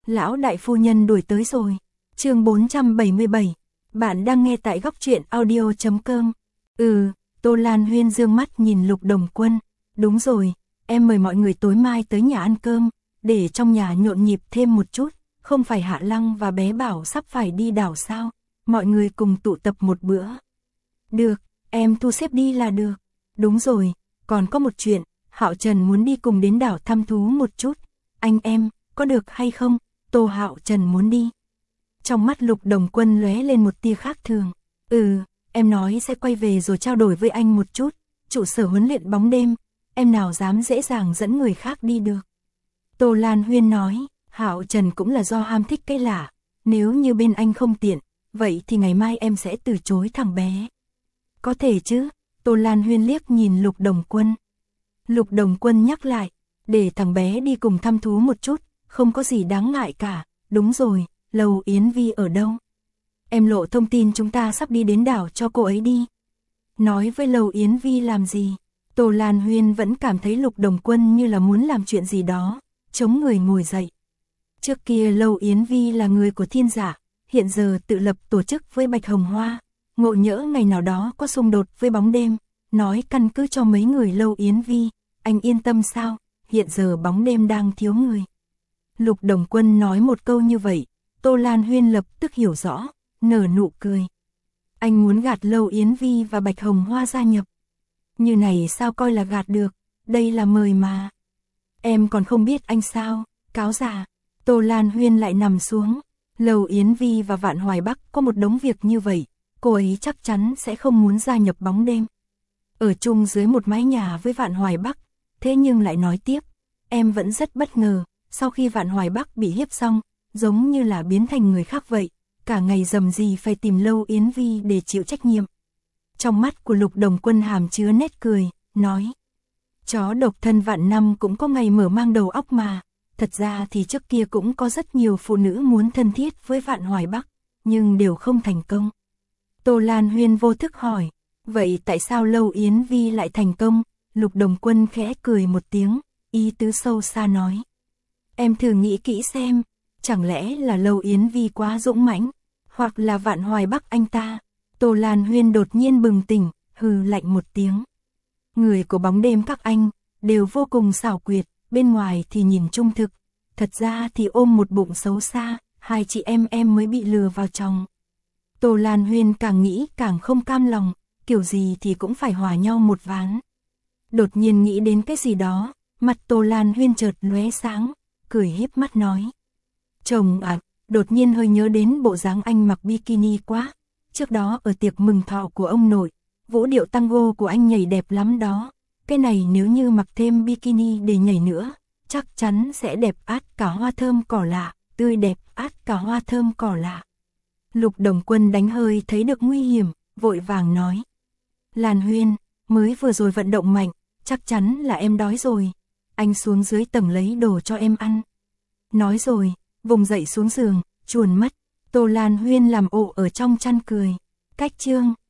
Lão đại phu nhân đuổi tới rồi. Chương 477. Bạn đang nghe tại góc truyện audio.com. Tô Lan Huyên dương mắt nhìn Lục Đồng Quân. Đúng rồi, em mời mọi người tối mai tới nhà ăn cơm, để trong nhà nhộn nhịp thêm một chút. Không phải Hạ Lăng và bé Bảo sắp phải đi đảo sao? Mọi người cùng tụ tập một bữa. Được, em thu xếp đi là được. Đúng rồi, còn có một chuyện, Hạo Trần muốn đi cùng đến đảo thăm thú một chút. Anh em, có được hay không? Tô Hạo Trần muốn đi. Trong mắt Lục Đồng Quân lóe lên một tia khác thường. Em nói sẽ quay về rồi trao đổi với anh một chút. Trụ sở huấn luyện bóng đêm, em nào dám dễ dàng dẫn người khác đi được. Tô Lan Huyên nói, Hạo Trần cũng là do ham thích cái lạ. Nếu như bên anh không tiện, vậy thì ngày mai em sẽ từ chối thằng bé. Có thể chứ? Tô Lan Huyên liếc nhìn Lục Đồng Quân. Lục Đồng Quân nhắc lại, để thằng bé đi cùng thăm thú một chút, không có gì đáng ngại cả. Đúng rồi, Lầu Yến Vi ở đâu? Em lộ thông tin chúng ta sắp đi đến đảo cho cô ấy đi. Nói với Lầu Yến Vi làm gì? Tô Lan Huyên vẫn cảm thấy Lục Đồng Quân như là muốn làm chuyện gì đó, chống người ngồi dậy. Trước kia Lầu Yến Vi là người của Thiên Giả, hiện giờ tự lập tổ chức với Bạch Hồng Hoa. Ngộ nhỡ ngày nào đó có xung đột với bóng đêm, nói căn cứ cho mấy người Lầu Yến Vi. Anh yên tâm sao, hiện giờ bóng đêm đang thiếu người. Lục Đồng Quân nói một câu như vậy, Tô Lan Huyên lập tức hiểu rõ, nở nụ cười. Anh muốn gạt Lầu Yến Vi và Bạch Hồng Hoa gia nhập. Như này sao coi là gạt được, đây là mời mà. Em còn không biết anh sao, cáo già. Tô Lan Huyên lại nằm xuống. Lầu Yến Vi và Vạn Hoài Bắc có một đống việc như vậy, cô ấy chắc chắn sẽ không muốn gia nhập bóng đêm. Ở chung dưới một mái nhà với Vạn Hoài Bắc, thế nhưng lại nói tiếp, em vẫn rất bất ngờ, sau khi Vạn Hoài Bắc bị hiếp xong, giống như là biến thành người khác vậy, cả ngày rầm rì phải tìm Lầu Yến Vi để chịu trách nhiệm. Trong mắt của Lục Đồng Quân hàm chứa nét cười, nói, chó độc thân vạn năm cũng có ngày mở mang đầu óc mà. Thật ra thì trước kia cũng có rất nhiều phụ nữ muốn thân thiết với Vạn Hoài Bắc, nhưng đều không thành công. Tô Lan Huyên vô thức hỏi, vậy tại sao Lầu Yến Vi lại thành công? Lục Đồng Quân khẽ cười một tiếng, ý tứ sâu xa nói. Em thử nghĩ kỹ xem, chẳng lẽ là Lầu Yến Vi quá dũng mãnh, hoặc là Vạn Hoài Bắc anh ta? Tô Lan Huyên đột nhiên bừng tỉnh, hừ lạnh một tiếng. Người của bóng đêm các anh, đều vô cùng xảo quyệt, bên ngoài thì nhìn trung thực, thật ra thì ôm một bụng xấu xa, hai chị em mới bị lừa vào chồng. Tô Lan Huyên càng nghĩ càng không cam lòng, kiểu gì thì cũng phải hòa nhau một ván. Đột nhiên nghĩ đến cái gì đó, mặt Tô Lan Huyên chợt lóe sáng, cười híp mắt nói. Chồng ạ, đột nhiên hơi nhớ đến bộ dáng anh mặc bikini quá. Trước đó ở tiệc mừng thọ của ông nội, vũ điệu tango của anh nhảy đẹp lắm đó. Cái này nếu như mặc thêm bikini để nhảy nữa, chắc chắn sẽ đẹp át cả hoa thơm cỏ lạ, tươi đẹp át cả hoa thơm cỏ lạ. Lục Đồng Quân đánh hơi thấy được nguy hiểm, vội vàng nói. Lan Huyên, mới vừa rồi vận động mạnh, chắc chắn là em đói rồi. Anh xuống dưới tầng lấy đồ cho em ăn. Nói rồi, vùng dậy xuống giường, chuồn mất. Tô Lan Huyên làm ộ ở trong chăn cười. Cách chương